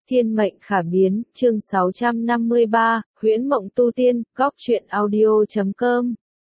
Thiên mệnh khả biến, chương 653, huyễn mộng tu tiên, góc truyện audio.com.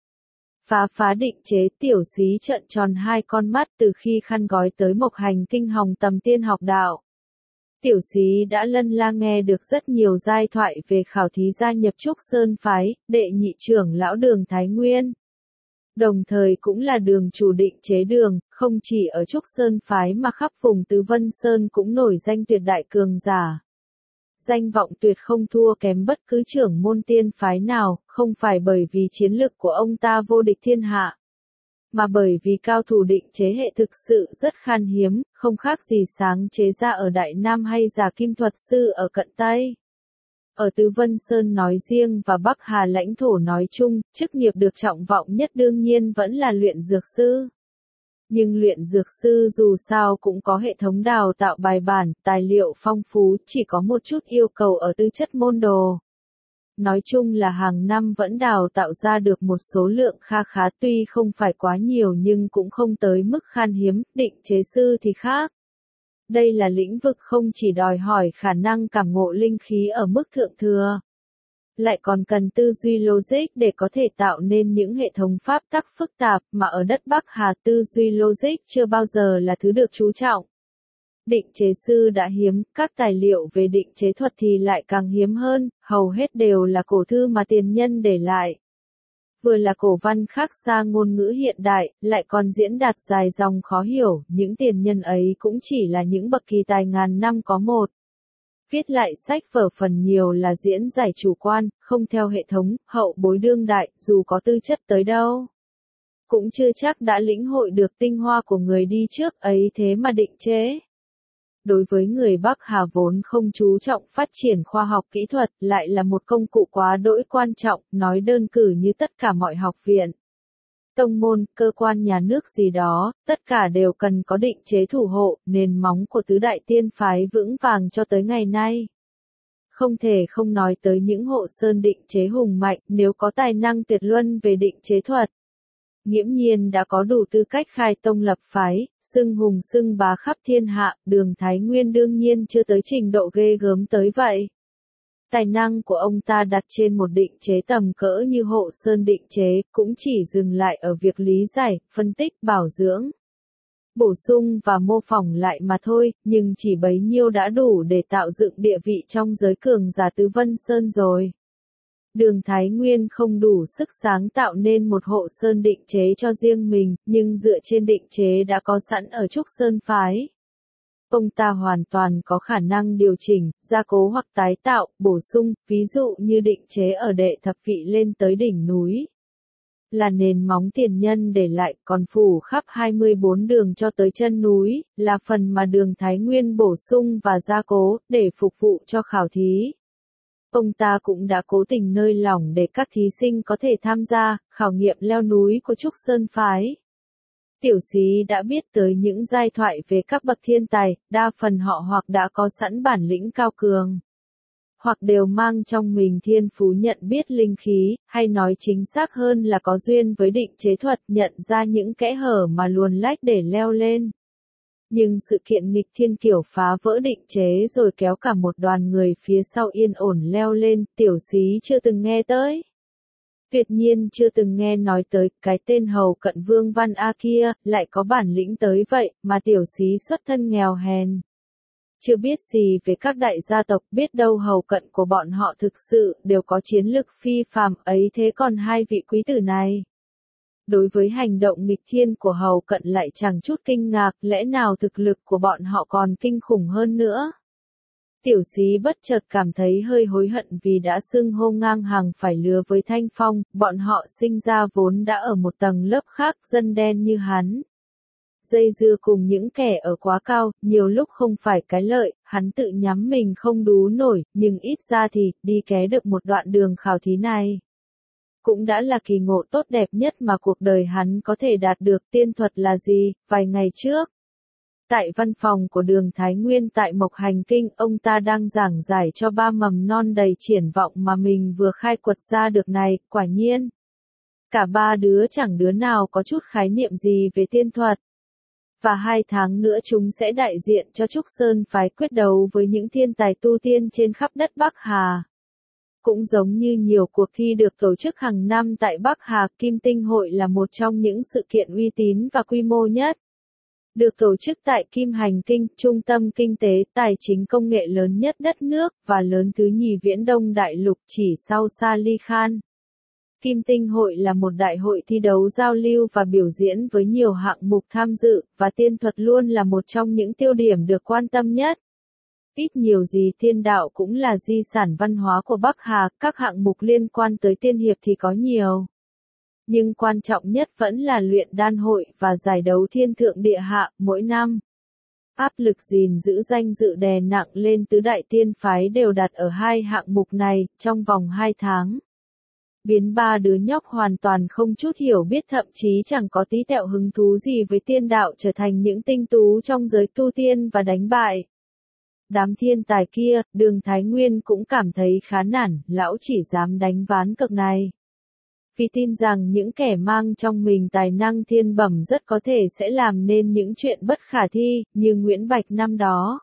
Phá định chế, tiểu xí trợn tròn hai con mắt từ khi khăn gói tới Mộc Hành kinh hồng tầm tiên học đạo. Tiểu xí đã lân la nghe được rất nhiều giai thoại về khảo thí gia nhập Trúc Sơn phái, đệ nhị trưởng lão Đường Thái Nguyên. Đồng thời cũng là đường chủ định chế đường, không chỉ ở Trúc Sơn phái mà khắp vùng Tứ Vân Sơn cũng nổi danh tuyệt đại cường giả. Danh vọng tuyệt không thua kém bất cứ trưởng môn tiên phái nào, không phải bởi vì chiến lực của ông ta vô địch thiên hạ, mà bởi vì cao thủ định chế hệ thực sự rất khan hiếm, không khác gì sáng chế ra ở Đại Nam hay giả kim thuật sư ở cận Tây. Ở Tứ Vân Sơn nói riêng và Bắc Hà lãnh thổ nói chung, chức nghiệp được trọng vọng nhất đương nhiên vẫn là luyện dược sư. Nhưng luyện dược sư dù sao cũng có hệ thống đào tạo bài bản, tài liệu phong phú, chỉ có một chút yêu cầu ở tư chất môn đồ. Nói chung là hàng năm vẫn đào tạo ra được một số lượng kha khá, tuy không phải quá nhiều nhưng cũng không tới mức khan hiếm. Định chế sư thì khác. Đây là lĩnh vực không chỉ đòi hỏi khả năng cảm ngộ linh khí ở mức thượng thừa, lại còn cần tư duy logic để có thể tạo nên những hệ thống pháp tắc phức tạp, mà ở đất Bắc Hà tư duy logic chưa bao giờ là thứ được chú trọng. Định chế sư đã hiếm, các tài liệu về định chế thuật thì lại càng hiếm hơn, hầu hết đều là cổ thư mà tiền nhân để lại. Vừa là cổ văn khác xa ngôn ngữ hiện đại, lại còn diễn đạt dài dòng khó hiểu, những tiền nhân ấy cũng chỉ là những bậc kỳ tài ngàn năm có một. Viết lại sách vở phần nhiều là diễn giải chủ quan, không theo hệ thống, hậu bối đương đại, dù có tư chất tới đâu, cũng chưa chắc đã lĩnh hội được tinh hoa của người đi trước ấy, thế mà định chế. Đối với người Bắc Hà vốn không chú trọng phát triển khoa học kỹ thuật, lại là một công cụ quá đỗi quan trọng, nói đơn cử như tất cả mọi học viện, tông môn, cơ quan nhà nước gì đó, tất cả đều cần có định chế thủ hộ, nền móng của tứ đại tiên phái vững vàng cho tới ngày nay. Không thể không nói tới những hộ sơn định chế hùng mạnh, nếu có tài năng tuyệt luân về định chế thuật, nghiễm nhiên đã có đủ tư cách khai tông lập phái, xưng hùng xưng bá khắp thiên hạ. Đường Thái Nguyên đương nhiên chưa tới trình độ ghê gớm tới vậy. Tài năng của ông ta đặt trên một định chế tầm cỡ như hộ sơn định chế, cũng chỉ dừng lại ở việc lý giải, phân tích, bảo dưỡng, bổ sung và mô phỏng lại mà thôi, nhưng chỉ bấy nhiêu đã đủ để tạo dựng địa vị trong giới cường giả Tứ Vân Sơn rồi. Đường Thái Nguyên không đủ sức sáng tạo nên một hộ sơn định chế cho riêng mình, nhưng dựa trên định chế đã có sẵn ở Trúc Sơn phái, ông ta hoàn toàn có khả năng điều chỉnh, gia cố hoặc tái tạo, bổ sung, ví dụ như định chế ở đệ thập vị lên tới đỉnh núi, là nền móng tiền nhân để lại, còn phủ khắp 24 đường cho tới chân núi, là phần mà Đường Thái Nguyên bổ sung và gia cố, để phục vụ cho khảo thí. Ông ta cũng đã cố tình nơi lỏng để các thí sinh có thể tham gia, khảo nghiệm leo núi của Trúc Sơn phái. Tiểu xí đã biết tới những giai thoại về các bậc thiên tài, đa phần họ hoặc đã có sẵn bản lĩnh cao cường, hoặc đều mang trong mình thiên phú nhận biết linh khí, hay nói chính xác hơn là có duyên với định chế thuật, nhận ra những kẽ hở mà luồn lách để leo lên. Nhưng sự kiện nghịch thiên kiểu phá vỡ định chế rồi kéo cả một đoàn người phía sau yên ổn leo lên, tiểu xí chưa từng nghe tới. Tuyệt nhiên chưa từng nghe nói tới, cái tên Hầu Cận Vương Văn A kia, lại có bản lĩnh tới vậy, mà tiểu xí xuất thân nghèo hèn. Chưa biết gì về các đại gia tộc, biết đâu Hầu Cận của bọn họ thực sự đều có chiến lực phi phàm ấy, thế còn hai vị quý tử này. Đối với hành động nghịch thiên của Hầu Cận lại chẳng chút kinh ngạc, lẽ nào thực lực của bọn họ còn kinh khủng hơn nữa. Tiểu xí bất chợt cảm thấy hơi hối hận vì đã xưng hô ngang hàng phải lứa với Thanh Phong, bọn họ sinh ra vốn đã ở một tầng lớp khác, dân đen như hắn. Dây dưa cùng những kẻ ở quá cao, nhiều lúc không phải cái lợi, hắn tự nhắm mình không đú nổi, nhưng ít ra thì, đi ké được một đoạn đường khảo thí này, cũng đã là kỳ ngộ tốt đẹp nhất mà cuộc đời hắn có thể đạt được. Tiên thuật là gì? Vài ngày trước, tại văn phòng của Đường Thái Nguyên tại Mộc Hành Kinh, ông ta đang giảng giải cho ba mầm non đầy triển vọng mà mình vừa khai quật ra được này, quả nhiên, cả ba đứa chẳng đứa nào có chút khái niệm gì về tiên thuật. Và 2 tháng nữa chúng sẽ đại diện cho Trúc Sơn phái quyết đấu với những thiên tài tu tiên trên khắp đất Bắc Hà. Cũng giống như nhiều cuộc thi được tổ chức hàng năm tại Bắc Hà, Kim Tinh Hội là một trong những sự kiện uy tín và quy mô nhất. Được tổ chức tại Kim Hành Kinh, trung tâm kinh tế, tài chính công nghệ lớn nhất đất nước, và lớn thứ nhì Viễn Đông Đại Lục chỉ sau Sali Khan. Kim Tinh Hội là một đại hội thi đấu giao lưu và biểu diễn với nhiều hạng mục tham dự, và tiên thuật luôn là một trong những tiêu điểm được quan tâm nhất. Ít nhiều gì tiên đạo cũng là di sản văn hóa của Bắc Hà, các hạng mục liên quan tới tiên hiệp thì có nhiều. Nhưng quan trọng nhất vẫn là luyện đan hội và giải đấu thiên thượng địa hạ mỗi năm. Áp lực gìn giữ danh dự đè nặng lên tứ đại tiên phái đều đặt ở hai hạng mục này, trong vòng 2 tháng. Biến ba đứa nhóc hoàn toàn không chút hiểu biết, thậm chí chẳng có tí tẹo hứng thú gì với tiên đạo, trở thành những tinh tú trong giới tu tiên và đánh bại đám thiên tài kia. Đường Thái Nguyên cũng cảm thấy khá nản, lão chỉ dám đánh ván cược này vì tin rằng những kẻ mang trong mình tài năng thiên bẩm rất có thể sẽ làm nên những chuyện bất khả thi, như Nguyễn Bạch năm đó.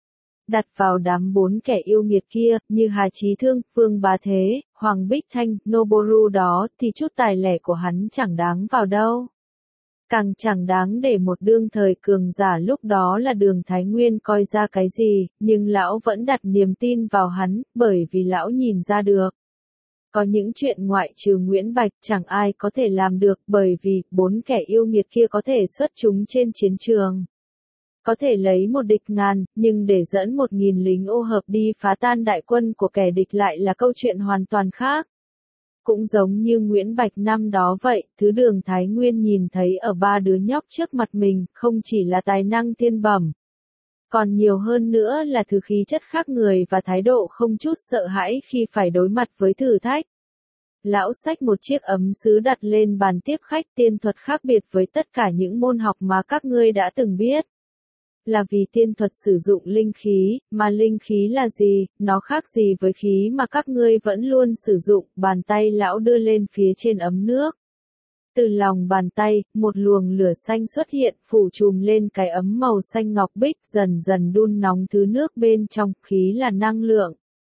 Đặt vào đám 4 kẻ yêu nghiệt kia, như Hà Chí Thương, Vương Bá Thế, Hoàng Bích Thanh, Noboru đó, thì chút tài lẻ của hắn chẳng đáng vào đâu. Càng chẳng đáng để một đương thời cường giả lúc đó là Đường Thái Nguyên coi ra cái gì, nhưng lão vẫn đặt niềm tin vào hắn, bởi vì lão nhìn ra được. Có những chuyện ngoại trừ Nguyễn Bạch chẳng ai có thể làm được, bởi vì 4 kẻ yêu nghiệt kia có thể xuất chúng trên chiến trường. Có thể lấy một địch ngàn, nhưng để dẫn 1000 lính ô hợp đi phá tan đại quân của kẻ địch lại là câu chuyện hoàn toàn khác. Cũng giống như Nguyễn Bạch năm đó vậy, thứ Đường Thái Nguyên nhìn thấy ở ba đứa nhóc trước mặt mình, không chỉ là tài năng thiên bẩm, còn nhiều hơn nữa là thứ khí chất khác người và thái độ không chút sợ hãi khi phải đối mặt với thử thách. Lão xách một chiếc ấm sứ đặt lên bàn tiếp khách. Tiên thuật khác biệt với tất cả những môn học mà các ngươi đã từng biết. Là vì tiên thuật sử dụng linh khí, mà linh khí là gì, nó khác gì với khí mà các ngươi vẫn luôn sử dụng. Bàn tay lão đưa lên phía trên ấm nước. Từ lòng bàn tay, một luồng lửa xanh xuất hiện, phủ trùm lên cái ấm màu xanh ngọc bích, dần dần đun nóng thứ nước bên trong. Khí là năng lượng.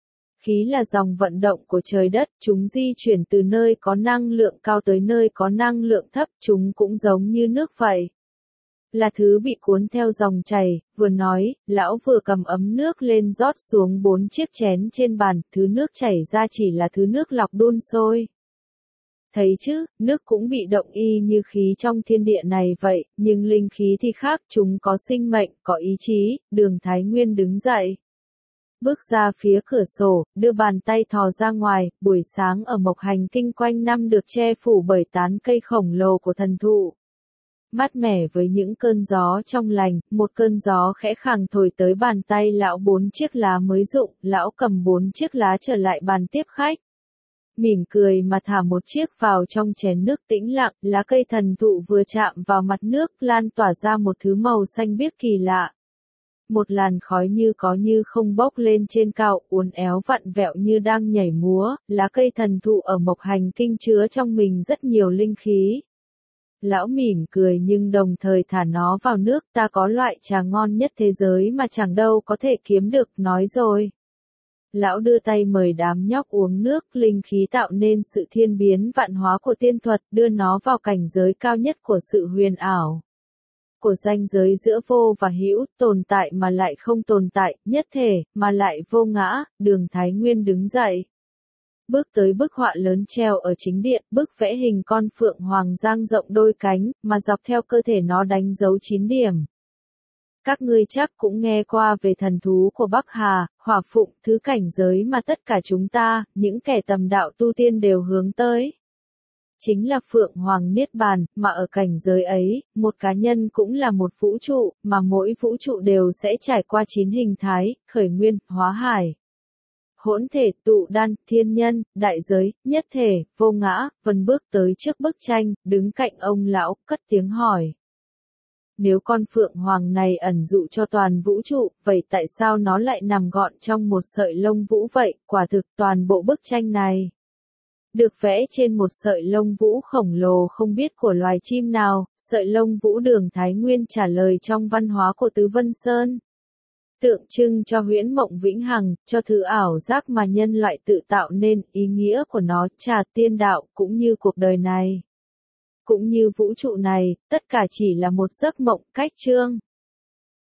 Khí là dòng vận động của trời đất, chúng di chuyển từ nơi có năng lượng cao tới nơi có năng lượng thấp, chúng cũng giống như nước vậy. Là thứ bị cuốn theo dòng chảy. Vừa nói, lão vừa cầm ấm nước lên rót xuống 4 chiếc chén trên bàn, thứ nước chảy ra chỉ là thứ nước lọc đun sôi. Thấy chứ, nước cũng bị động y như khí trong thiên địa này vậy, nhưng linh khí thì khác, chúng có sinh mệnh, có ý chí. Đường Thái Nguyên đứng dậy, bước ra phía cửa sổ, đưa bàn tay thò ra ngoài. Buổi sáng ở Mộc Hành Kinh quanh năm được che phủ bởi tán cây khổng lồ của thần thụ. Mát mẻ với những cơn gió trong lành, một cơn gió khẽ khàng thổi tới bàn tay lão. 4 chiếc lá mới rụng, lão cầm 4 chiếc lá trở lại bàn tiếp khách. Mỉm cười mà thả một chiếc vào trong chén nước tĩnh lặng. Lá cây thần thụ vừa chạm vào mặt nước, lan tỏa ra một thứ màu xanh biếc kỳ lạ. Một làn khói như có như không bốc lên trên cao, uốn éo vặn vẹo như đang nhảy múa. Lá cây thần thụ ở Mộc Hành Kinh chứa trong mình rất nhiều linh khí. Lão mỉm cười nhưng đồng thời thả nó vào nước. Ta có loại trà ngon nhất thế giới mà chẳng đâu có thể kiếm được, nói rồi. Lão đưa tay mời đám nhóc uống nước. Linh khí tạo nên sự thiên biến vạn hóa của tiên thuật, đưa nó vào cảnh giới cao nhất của sự huyền ảo. Của ranh giới giữa vô và hữu, tồn tại mà lại không tồn tại, nhất thể, mà lại vô ngã. Đường Thái Nguyên đứng dậy, bước tới bức họa lớn treo ở chính điện, bức vẽ hình con phượng hoàng dang rộng đôi cánh, mà dọc theo cơ thể nó đánh dấu 9 điểm. Các ngươi chắc cũng nghe qua về thần thú của Bắc Hà, Hỏa Phụng, thứ cảnh giới mà tất cả chúng ta, những kẻ tầm đạo tu tiên đều hướng tới. Chính là Phượng Hoàng Niết Bàn, mà ở cảnh giới ấy, một cá nhân cũng là một vũ trụ, mà mỗi vũ trụ đều sẽ trải qua 9 hình thái, khởi nguyên, hóa hải, hỗn thể, tụ đan, thiên nhân, đại giới, nhất thể, vô ngã. Vân bước tới trước bức tranh, đứng cạnh ông lão, cất tiếng hỏi. Nếu con Phượng Hoàng này ẩn dụ cho toàn vũ trụ, vậy tại sao nó lại nằm gọn trong một sợi lông vũ vậy? Quả thực toàn bộ bức tranh này được vẽ trên một sợi lông vũ khổng lồ không biết của loài chim nào, sợi lông vũ Đường Thái Nguyên trả lời trong văn hóa của Tứ Vân Sơn. Tượng trưng cho huyễn mộng vĩnh hằng, cho thứ ảo giác mà nhân loại tự tạo nên, ý nghĩa của nó trà tiên đạo cũng như cuộc đời này. Cũng như vũ trụ này, tất cả chỉ là một giấc mộng cách chương.